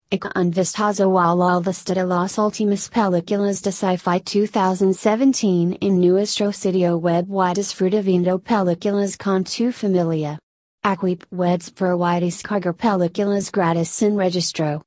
Ica un vistazo a la lista de las últimas películas de sci-fi 2017 en nuestro sitio web y disfruta viendo películas con tu familia. Aquí puedes ver y descargar películas gratis sin registro.